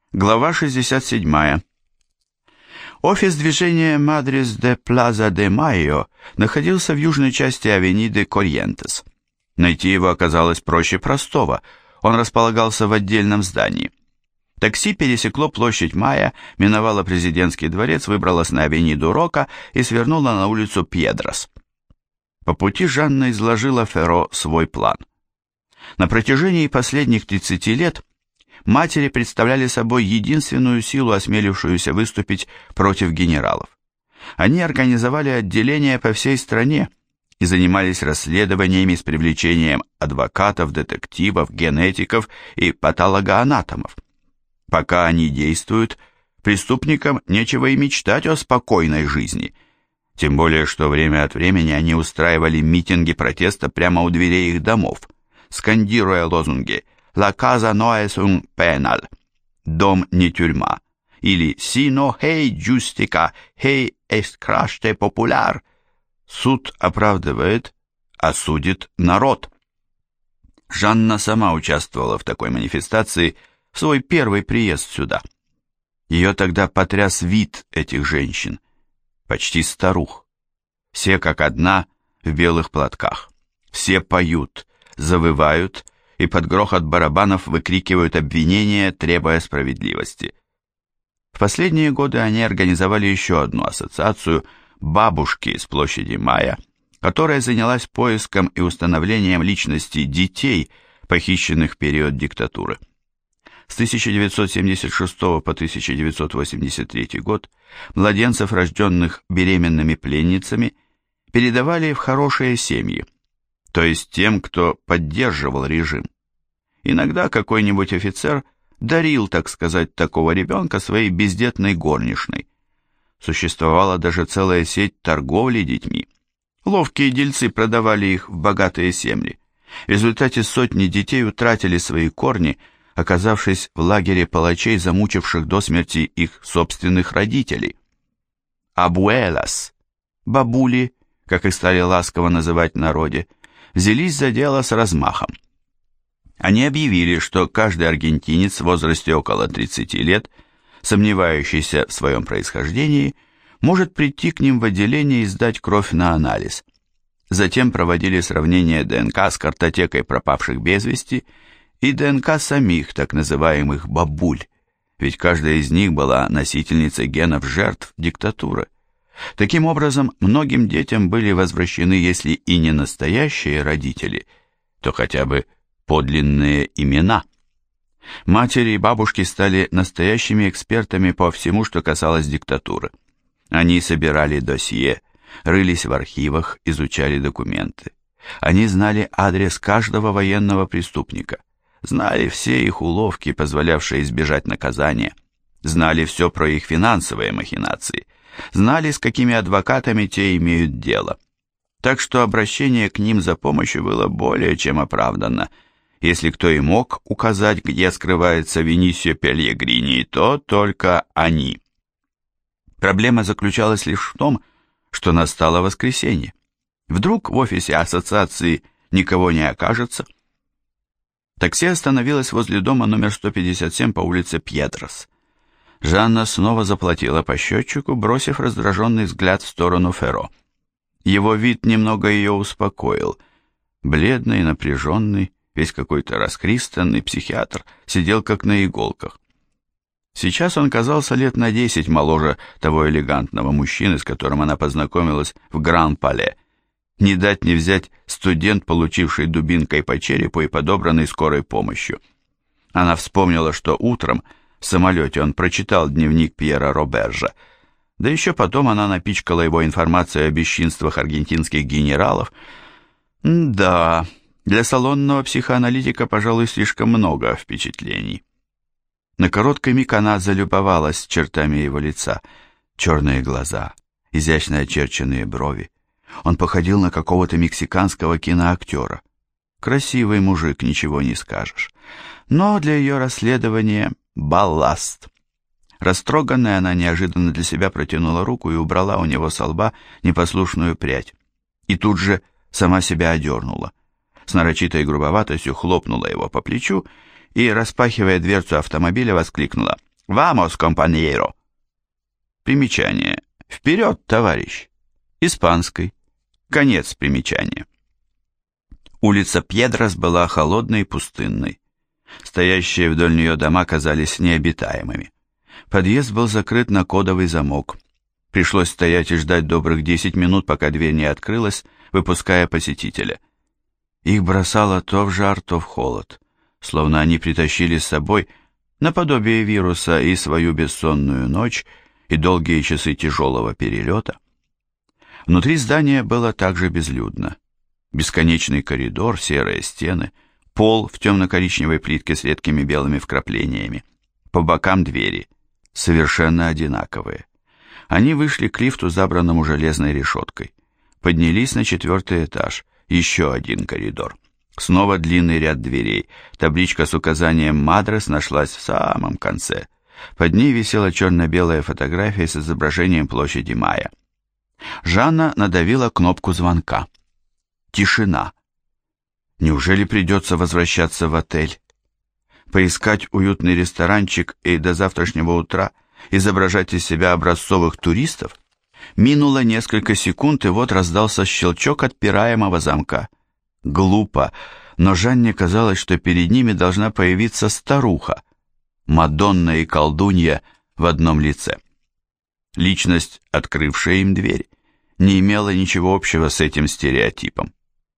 Глава 67. Офис движения Мадрис де Плаза де Майо находился в южной части авениды Корьентес. Найти его оказалось проще простого, он располагался в отдельном здании. Такси пересекло площадь Майя, миновало президентский дворец, выбралось на авениду Рока и свернуло на улицу Пьедрос. По пути Жанна изложила Ферро свой план. На протяжении последних 30 лет матери представляли собой единственную силу, осмелившуюся выступить против генералов. Они организовали отделения по всей стране и занимались расследованиями с привлечением адвокатов, детективов, генетиков и патологоанатомов. Пока они действуют, преступникам нечего и мечтать о спокойной жизни, тем более что время от времени они устраивали митинги протеста прямо у дверей их домов, скандируя лозунги «La casa no es un penal» – «Дом не тюрьма» или «Sino hei justica hei excraste popular» – «Суд оправдывает, а судит народ». Жанна сама участвовала в такой манифестации в свой первый приезд сюда. Ее тогда потряс вид этих женщин, почти старух. Все как одна в белых платках, все поют, завывают и под грохот барабанов выкрикивают обвинения, требуя справедливости. В последние годы они организовали еще одну ассоциацию «Бабушки» с площади Майя, которая занялась поиском и установлением личности детей, похищенных в период диктатуры. С 1976 по 1983 год младенцев, рожденных беременными пленницами, передавали в хорошие семьи, то есть тем, кто поддерживал режим. Иногда какой-нибудь офицер дарил, так сказать, такого ребенка своей бездетной горничной. Существовала даже целая сеть торговли детьми. Ловкие дельцы продавали их в богатые семьи. В результате сотни детей утратили свои корни, оказавшись в лагере палачей, замучивших до смерти их собственных родителей. Абуэлас, бабули, как их стали ласково называть в народе, взялись за дело с размахом. Они объявили, что каждый аргентинец в возрасте около 30 лет, сомневающийся в своем происхождении, может прийти к ним в отделение и сдать кровь на анализ. Затем проводили сравнение ДНК с картотекой пропавших без вести и ДНК самих так называемых бабуль, ведь каждая из них была носительницей генов жертв диктатуры. Таким образом, многим детям были возвращены, если и не настоящие родители, то хотя бы подлинные имена. Матери и бабушки стали настоящими экспертами по всему, что касалось диктатуры. Они собирали досье, рылись в архивах, изучали документы. Они знали адрес каждого военного преступника, знали все их уловки, позволявшие избежать наказания, знали все про их финансовые махинации, знали, с какими адвокатами те имеют дело. Так что обращение к ним за помощью было более чем оправданно. Если кто и мог указать, где скрывается Винисио Пельегрини, то только они. Проблема заключалась лишь в том, что настало воскресенье. Вдруг в офисе ассоциации никого не окажется. Такси остановилось возле дома номер 157 по улице Пьедрос. Жанна снова заплатила по счетчику, бросив раздраженный взгляд в сторону Ферро. Его вид немного ее успокоил. Бледный, напряженный, весь какой-то расхристанный психиатр сидел как на иголках. Сейчас он казался лет на 10 моложе того элегантного мужчины, с которым она познакомилась в Гран-Пале. Не дать не взять студент, получивший дубинкой по черепу и подобранный скорой помощью. Она вспомнила, что утром в самолете он прочитал дневник Пьера Робержа, да еще потом она напичкала его информацией о бесчинствах аргентинских генералов. Да, для салонного психоаналитика, пожалуй, слишком много впечатлений. На короткий миг она залюбовалась чертами его лица. Черные глаза, изящно очерченные брови. Он походил на какого-то мексиканского киноактера. Красивый мужик, ничего не скажешь. Но для ее расследования балласт. Растроганная, она неожиданно для себя протянула руку и убрала у него со лба непослушную прядь. И тут же сама себя одернула. С нарочитой грубоватостью хлопнула его по плечу и, распахивая дверцу автомобиля, воскликнула: «Vamos, compañero». Примечание. «Вперед, товарищ». Испанской. Конец примечания. Улица Пьедрас была холодной и пустынной. Стоящие вдоль нее дома казались необитаемыми. Подъезд был закрыт на кодовый замок. Пришлось стоять и ждать добрых 10 минут, пока дверь не открылась, выпуская посетителя. Их бросало то в жар, то в холод, словно они притащили с собой наподобие вируса и свою бессонную ночь, и долгие часы тяжелого перелета. Внутри здания было также безлюдно. Бесконечный коридор, серые стены, пол в темно-коричневой плитке с редкими белыми вкраплениями. По бокам двери, совершенно одинаковые. Они вышли к лифту, забранному железной решеткой. Поднялись на 4-й этаж, еще один коридор. Снова длинный ряд дверей. Табличка с указанием «Мадрес» нашлась в самом конце. Под ней висела черно-белая фотография с изображением площади Мая. Жанна надавила кнопку звонка. Тишина. Неужели придется возвращаться в отель? Поискать уютный ресторанчик и до завтрашнего утра изображать из себя образцовых туристов? Минуло несколько секунд, и вот раздался щелчок отпираемого замка. Глупо, но Жанне казалось, что перед ними должна появиться старуха, Мадонна и колдунья в одном лице. Личность, открывшая им дверь, не имела ничего общего с этим стереотипом.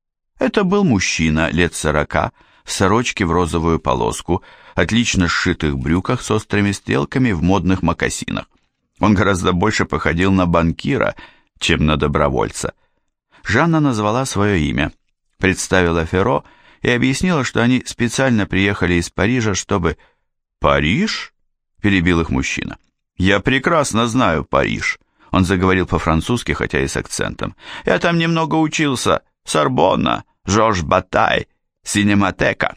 Это был мужчина лет 40, в сорочке в розовую полоску, отлично сшитых брюках с острыми стрелками в модных мокасинах. Он гораздо больше походил на банкира, чем на добровольца. Жанна назвала свое имя, представила Ферро и объяснила, что они специально приехали из Парижа, чтобы... «Париж?» – перебил их мужчина. «Я прекрасно знаю Париж». Он заговорил по-французски, хотя и с акцентом. «Я там немного учился. Сорбонна, Жорж Батай, Синематека».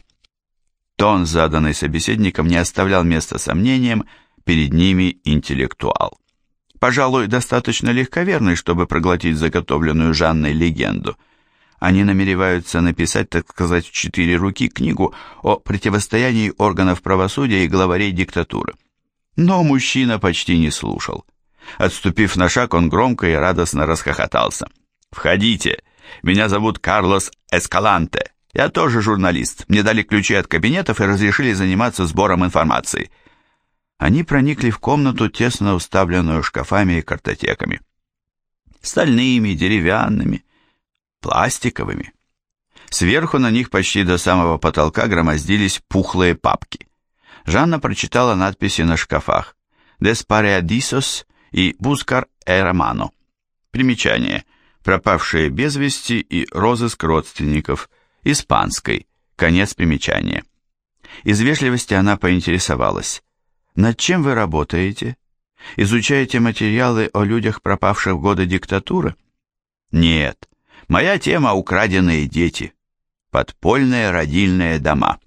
Тон, заданный собеседником, не оставлял места сомнениям, перед ними интеллектуал. Пожалуй, достаточно легковерный, чтобы проглотить заготовленную Жанной легенду. Они намереваются написать, так сказать, в 4 руки книгу о противостоянии органов правосудия и главарей диктатуры. Но мужчина почти не слушал. Отступив на шаг, он громко и радостно расхохотался. «Входите! Меня зовут Карлос Эскаланте. Я тоже журналист. Мне дали ключи от кабинетов и разрешили заниматься сбором информации». Они проникли в комнату, тесно уставленную шкафами и картотеками. Стальными, деревянными, пластиковыми. Сверху на них почти до самого потолка громоздились пухлые папки. Жанна прочитала надписи на шкафах «Деспареадисос» и «Бускар Эромано». Примечание. «Пропавшие без вести» и «Розыск родственников». Испанской. Конец примечания. Из вежливости она поинтересовалась. «Над чем вы работаете? Изучаете материалы о людях, пропавших в годы диктатуры?» «Нет. Моя тема – украденные дети. Подпольные родильные дома».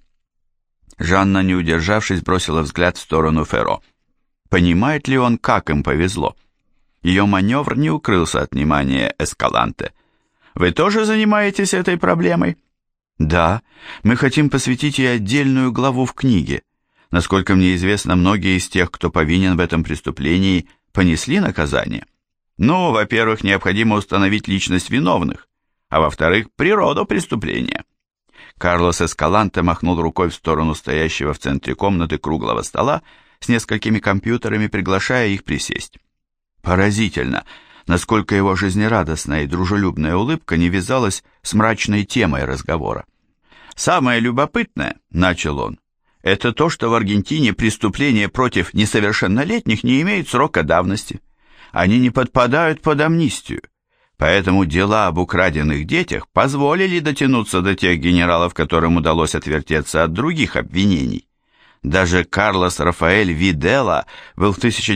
Жанна, не удержавшись, бросила взгляд в сторону Ферро. Понимает ли он, как им повезло? Ее маневр не укрылся от внимания Эскаланте. «Вы тоже занимаетесь этой проблемой?» «Да, мы хотим посвятить ей отдельную главу в книге. Насколько мне известно, многие из тех, кто повинен в этом преступлении, понесли наказание. Ну, во-первых, необходимо установить личность виновных, а во-вторых, природу преступления». Карлос Эскаланте махнул рукой в сторону стоящего в центре комнаты круглого стола с несколькими компьютерами, приглашая их присесть. Поразительно, насколько его жизнерадостная и дружелюбная улыбка не вязалась с мрачной темой разговора. «Самое любопытное, — начал он, — это то, что в Аргентине преступления против несовершеннолетних не имеют срока давности. Они не подпадают под амнистию. Поэтому дела об украденных детях позволили дотянуться до тех генералов, которым удалось отвертеться от других обвинений. Даже Карлос Рафаэль Видела был в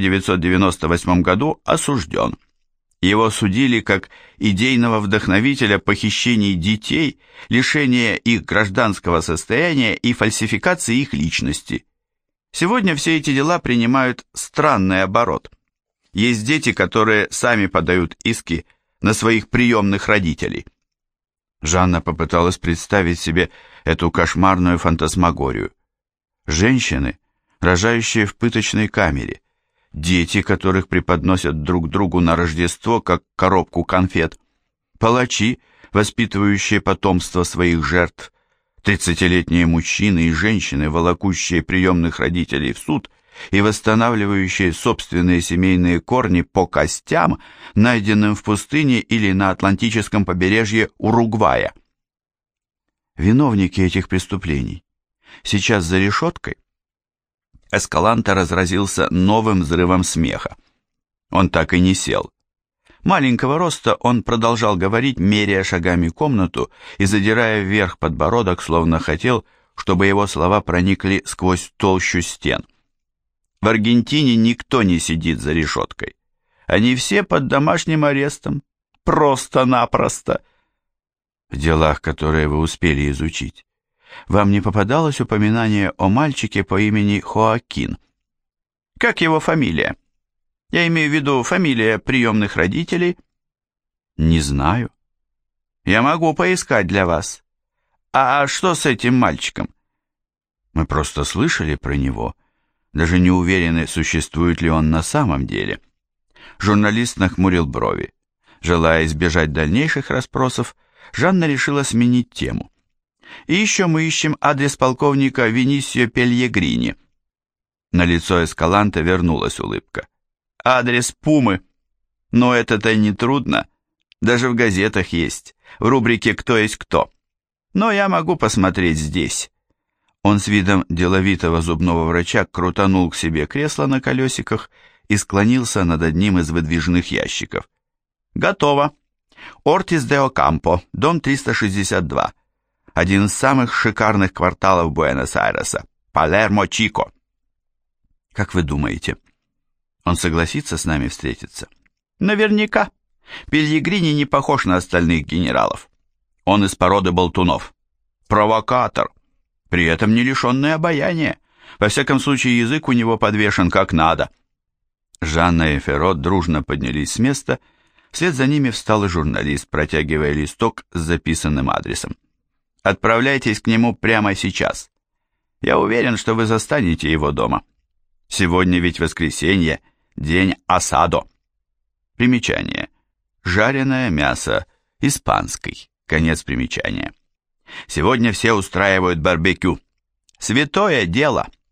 1998 году осужден. Его судили как идейного вдохновителя похищений детей, лишения их гражданского состояния и фальсификации их личности. Сегодня все эти дела принимают странный оборот. Есть дети, которые сами подают иски на своих приемных родителей. Жанна попыталась представить себе эту кошмарную фантасмагорию. Женщины, рожающие в пыточной камере, дети, которых преподносят друг другу на Рождество, как коробку конфет, палачи, воспитывающие потомство своих жертв, 30-летние мужчины и женщины, волокущие приемных родителей в суд и восстанавливающие собственные семейные корни по костям, найденным в пустыне или на Атлантическом побережье Уругвая. Виновники этих преступлений сейчас за решеткой? Эскаланте разразился новым взрывом смеха. Он так и не сел. Маленького роста он продолжал говорить, меряя шагами комнату и задирая вверх подбородок, словно хотел, чтобы его слова проникли сквозь толщу стен. В Аргентине никто не сидит за решеткой. Они все под домашним арестом. Просто-напросто. В делах, которые вы успели изучить, вам не попадалось упоминание о мальчике по имени Хоакин? Как его фамилия? Я имею в виду фамилия приемных родителей. Не знаю. Я могу поискать для вас. А что с этим мальчиком? Мы просто слышали про него. Даже не уверены, существует ли он на самом деле. Журналист нахмурил брови. Желая избежать дальнейших расспросов, Жанна решила сменить тему. И еще мы ищем адрес полковника Винисио Пельегрини. На лицо Эскаланте вернулась улыбка. Адрес Пумы. Но это-то не трудно. Даже в газетах есть, в рубрике «Кто есть кто». Но я могу посмотреть здесь. Он с видом деловитого зубного врача крутанул к себе кресло на колесиках и склонился над одним из выдвижных ящиков. Готово. Ортис де Окампо, дом 362. Один из самых шикарных кварталов Буэнос-Айреса. Палермо-Чико. Как вы думаете, он согласится с нами встретиться? Наверняка. Пельегрини не похож на остальных генералов. Он из породы болтунов. Провокатор. При этом не лишенный обаяния. Во всяком случае, язык у него подвешен как надо. Жанна и Феррот дружно поднялись с места. Вслед за ними встал и журналист, протягивая листок с записанным адресом. Отправляйтесь к нему прямо сейчас. Я уверен, что вы застанете его дома. Сегодня ведь воскресенье, день асадо. Примечание. Жареное мясо, испанский. Конец примечания. Сегодня все устраивают барбекю. Святое дело.